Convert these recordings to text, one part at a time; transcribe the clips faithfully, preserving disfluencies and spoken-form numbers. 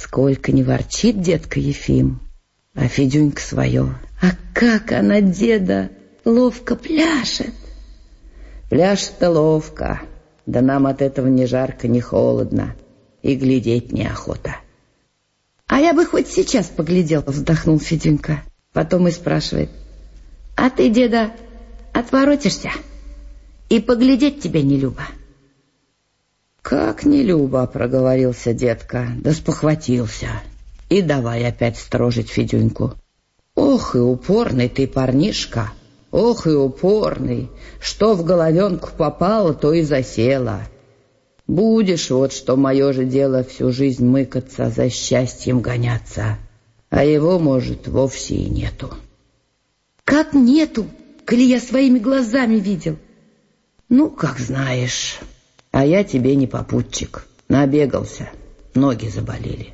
Сколько не ворчит детка Ефим, а Федюнька свое. А как она, деда, ловко пляшет. Пляшет-то ловко, да нам от этого ни жарко, ни холодно, и глядеть неохота. А я бы хоть сейчас поглядел, вздохнул Федюнька. Потом и спрашивает: а ты, деда, отворотишься? И поглядеть тебе не любо. Как не любо, проговорился детка, да спохватился. И давай опять строжить Федюньку. Ох и упорный ты, парнишка, ох и упорный. Что в головенку попало, то и засело. Будешь, вот что мое же дело, всю жизнь мыкаться, за счастьем гоняться. А его, может, вовсе и нету. Как нету, коли я своими глазами видел? Ну, как знаешь. А я тебе не попутчик. Набегался, ноги заболели.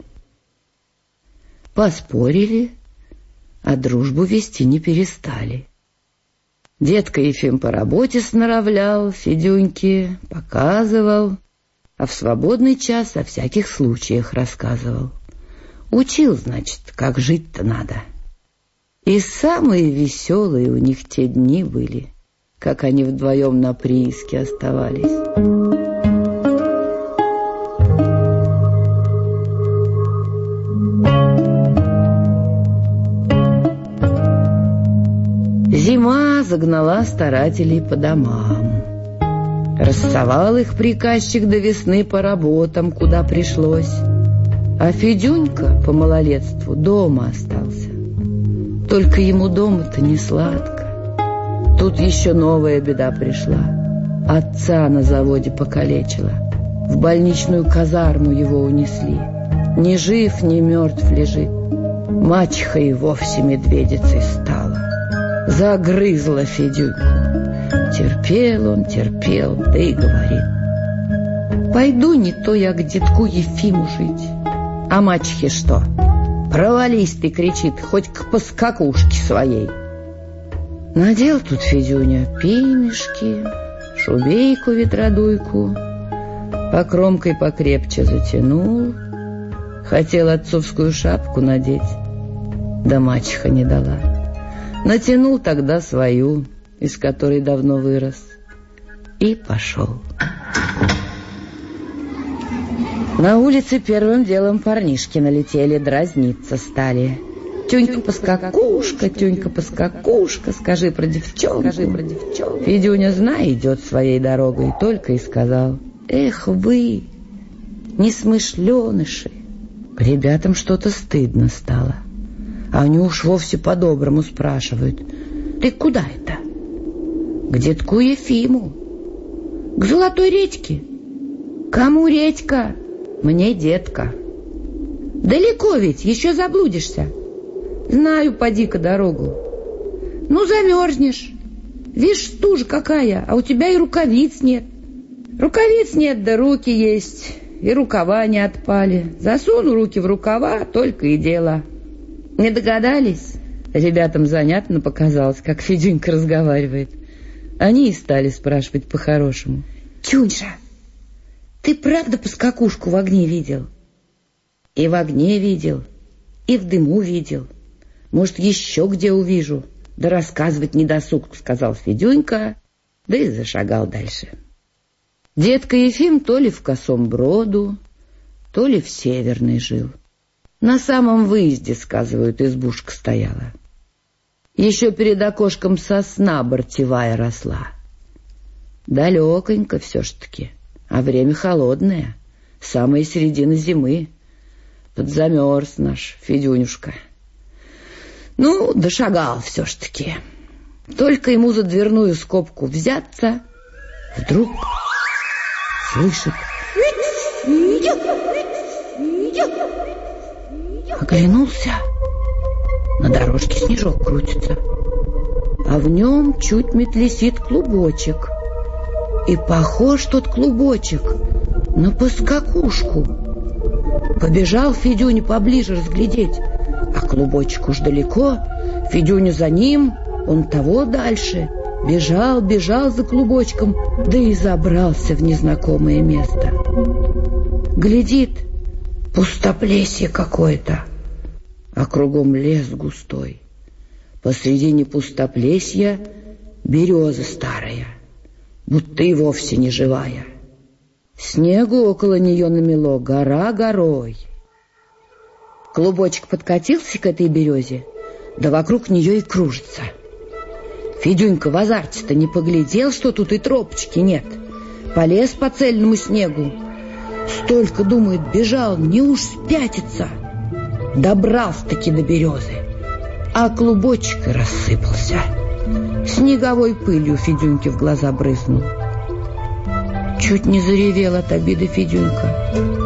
Поспорили, а дружбу вести не перестали. Детка Ефим по работе сноровлял, Федюньке показывал, а в свободный час о всяких случаях рассказывал. Учил, значит, как жить-то надо. И самые веселые у них те дни были, как они вдвоем на прииске оставались. Зима загнала старателей по домам. Рассовал их приказчик до весны по работам, куда пришлось. А Федюнька по малолетству дома остался. Только ему дома-то не сладко. Тут еще новая беда пришла. Отца на заводе покалечила. В больничную казарму его унесли. Ни жив, ни мертв лежит. Мачеха и вовсе медведицей стала. Загрызла Федюньку. Терпел он, терпел, да и говорит: пойду не то я к детку Ефиму жить. А мачехе что? Провались ты, кричит, хоть к поскакушке своей. Надел тут Федюня пимешки, шубейку ветродуйку, покромкой покрепче затянул. Хотел отцовскую шапку надеть, да мачеха не дала. Натянул тогда свою, из которой давно вырос, и пошел. На улице первым делом парнишки налетели, дразниться стали. Тюнька-поскакушка, Тюнька-поскакушка, скажи про девчонку, скажи про девчонку. Федюня, знай, идет своей дорогой, только и сказал: эх вы, несмышленыши. Ребятам что-то стыдно стало. Они уж вовсе по-доброму спрашивают: ты куда это? К детку Ефиму. К Золотой речке. Кому редька? Мне детка. Далеко ведь, еще заблудишься. Знаю, поди-ка дорогу. Ну, замерзнешь. Вишь, стужа какая, а у тебя и рукавиц нет. Рукавиц нет, да руки есть, и рукава не отпали. Засуну руки в рукава, только и дело. Не догадались? Ребятам занятно показалось, как Федюнька разговаривает. Они и стали спрашивать по-хорошему: Тюньша, ты правда поскакушку в огне видел? И в огне видел, и в дыму видел. Может, еще где увижу. Да рассказывать не досуг, сказал Федюнька, да и зашагал дальше. Детка Ефим то ли в Косом Броду, то ли в Северной жил. На самом выезде, сказывают, избушка стояла. Еще перед окошком сосна бортевая росла. Далеконько все ж таки, а время холодное, самая середина зимы. Подзамерз наш Федюнюшка. Ну, дошагал все ж таки. Только ему за дверную скобку взяться, вдруг слышит: оглянулся. На дорожке снежок крутится, а в нем чуть метлесит клубочек. И похож тот клубочек на поскакушку. Побежал Федюня поближе разглядеть, а клубочек уж далеко. Федюня за ним, он того дальше. Бежал, бежал за клубочком, да и забрался в незнакомое место. Глядит, Пустоплесье какое-то, а кругом лес густой. Посредине пустоплесья береза старая, будто и вовсе не живая. Снегу около нее намело гора горой. Клубочек подкатился к этой березе, да вокруг нее и кружится. Федюнька в азарте-то не поглядел, что тут и тропочки нет. Полез по цельному снегу. Столько, думает, бежал, не уж спятится. Добрался-таки до березы, а клубочек и рассыпался. Снеговой пылью Федюньке в глаза брызнул. Чуть не заревел от обиды Федюнька.